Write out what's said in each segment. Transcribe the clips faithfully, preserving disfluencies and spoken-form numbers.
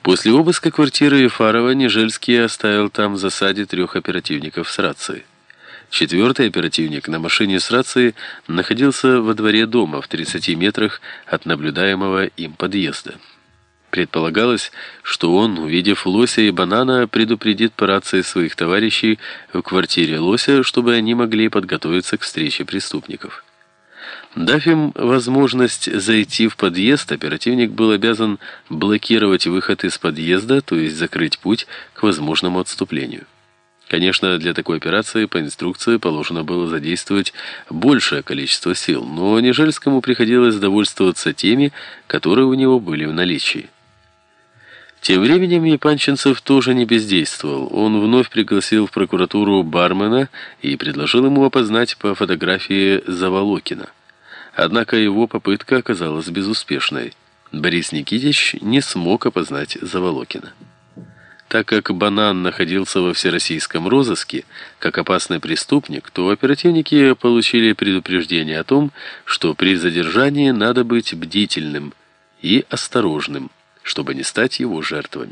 После обыска квартиры Ефарова Нежельский оставил там в засаде трех оперативников с рацией. Четвертый оперативник на машине с рацией находился во дворе дома в тридцати метрах от наблюдаемого им подъезда. Предполагалось, что он, увидев Лося и Банана, предупредит по рации своих товарищей в квартире Лося, чтобы они могли подготовиться к встрече преступников. Дав им возможность зайти в подъезд, оперативник был обязан блокировать выход из подъезда, то есть закрыть путь к возможному отступлению. Конечно, для такой операции по инструкции положено было задействовать большее количество сил, но Нежельскому приходилось довольствоваться теми, которые у него были в наличии. Тем временем Епанчинцев тоже не бездействовал. Он вновь пригласил в прокуратуру бармена и предложил ему опознать по фотографии Заволокина. Однако его попытка оказалась безуспешной. Борис Никитич не смог опознать Заволокина. Так как Банан находился во всероссийском розыске как опасный преступник, то оперативники получили предупреждение о том, что при задержании надо быть бдительным и осторожным, чтобы не стать его жертвами.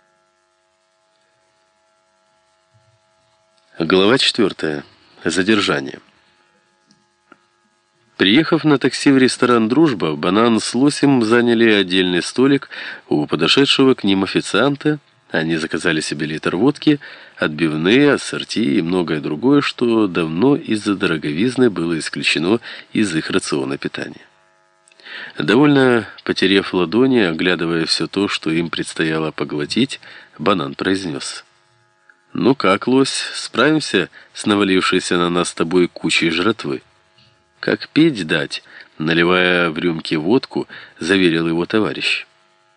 Глава четвертая. Задержание. Приехав на такси в ресторан «Дружба», Банан с Лосем заняли отдельный столик у подошедшего к ним официанта. Они заказали себе литр водки, отбивные, ассорти и многое другое, что давно из-за дороговизны было исключено из их рациона питания. Довольно потеряв ладони, оглядывая все то, что им предстояло поглотить, Банан произнес: «Ну как, Лось, справимся с навалившейся на нас с тобой кучей жратвы?» «Как пить дать?» — наливая в рюмки водку, заверил его товарищ.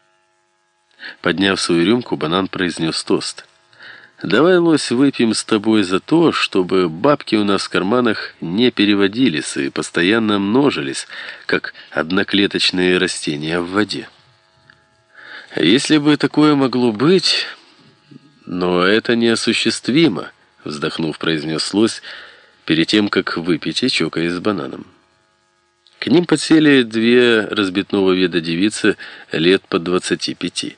Подняв свою рюмку, Банан произнес тост. «Давай, Лось, выпьем с тобой за то, чтобы бабки у нас в карманах не переводились и постоянно множились, как одноклеточные растения в воде». «Если бы такое могло быть, но это неосуществимо», — вздохнув, произнес Лось, перед тем, как выпить и чокаясь с Бананом. К ним подсели две разбитного вида девицы лет по двадцати пяти.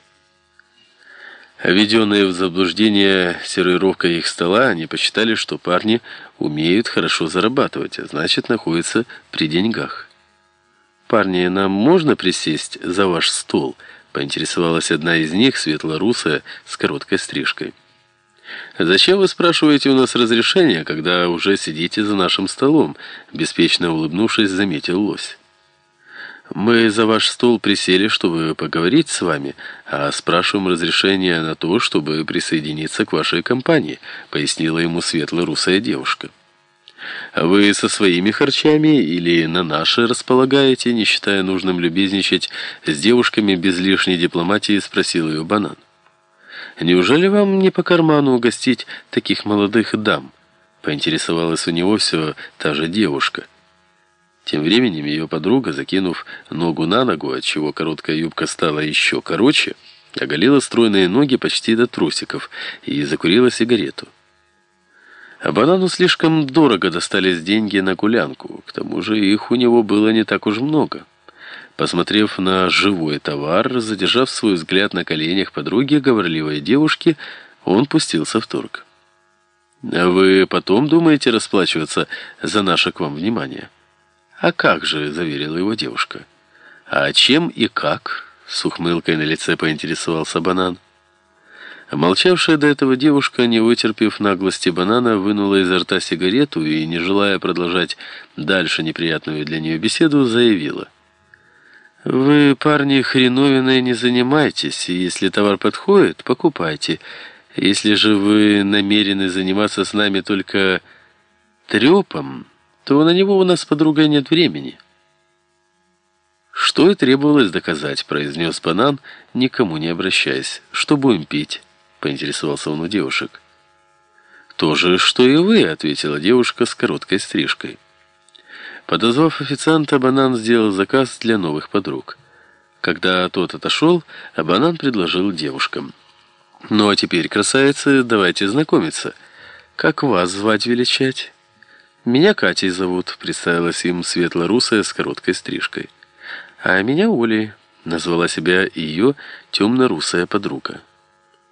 Введенные в заблуждение сервировкой их стола, они посчитали, что парни умеют хорошо зарабатывать, а значит, находятся при деньгах. «Парни, нам можно присесть за ваш стол?» — поинтересовалась одна из них, светлорусая, с короткой стрижкой. «Зачем вы спрашиваете у нас разрешения, когда уже сидите за нашим столом?» — беспечно улыбнувшись, заметил Лось. «Мы за ваш стол присели, чтобы поговорить с вами, а спрашиваем разрешения на то, чтобы присоединиться к вашей компании», — пояснила ему светло-русая девушка. «Вы со своими харчами или на наши располагаете, не считая нужным любезничать с девушками без лишней дипломатии?» — спросил ее Банан. «Неужели вам не по карману угостить таких молодых дам?» — поинтересовалась у него все та же девушка. Тем временем ее подруга, закинув ногу на ногу, отчего короткая юбка стала еще короче, оголила стройные ноги почти до трусиков и закурила сигарету. А Банану слишком дорого достались деньги на гулянку, к тому же их у него было не так уж много. Посмотрев на живой товар, задержав свой взгляд на коленях подруги, говорливой девушки, он пустился в торг. «А вы потом думаете расплачиваться за наше к вам внимание?» «А как же», — заверила его девушка. «А чем и как?» — с ухмылкой на лице поинтересовался Банан. Молчавшая до этого девушка, не вытерпев наглости Банана, вынула изо рта сигарету и, не желая продолжать дальше неприятную для нее беседу, заявила: «Вы, парни, хреновиной не занимайтесь, и если товар подходит, покупайте. Если же вы намерены заниматься с нами только трепом, то на него у нас с подругой нет времени». «Что и требовалось доказать», — произнес Банан, никому не обращаясь. «Что будем пить?» — поинтересовался он у девушек. «То же, что и вы», — ответила девушка с короткой стрижкой. Подозвав официанта, Банан сделал заказ для новых подруг. Когда тот отошел, Банан предложил девушкам: «Ну а теперь, красавицы, давайте знакомиться. Как вас звать величать?» «Меня Катей зовут», — представилась им светло-русая с короткой стрижкой. «А меня Олей. назвала себя ее темно-русая подруга.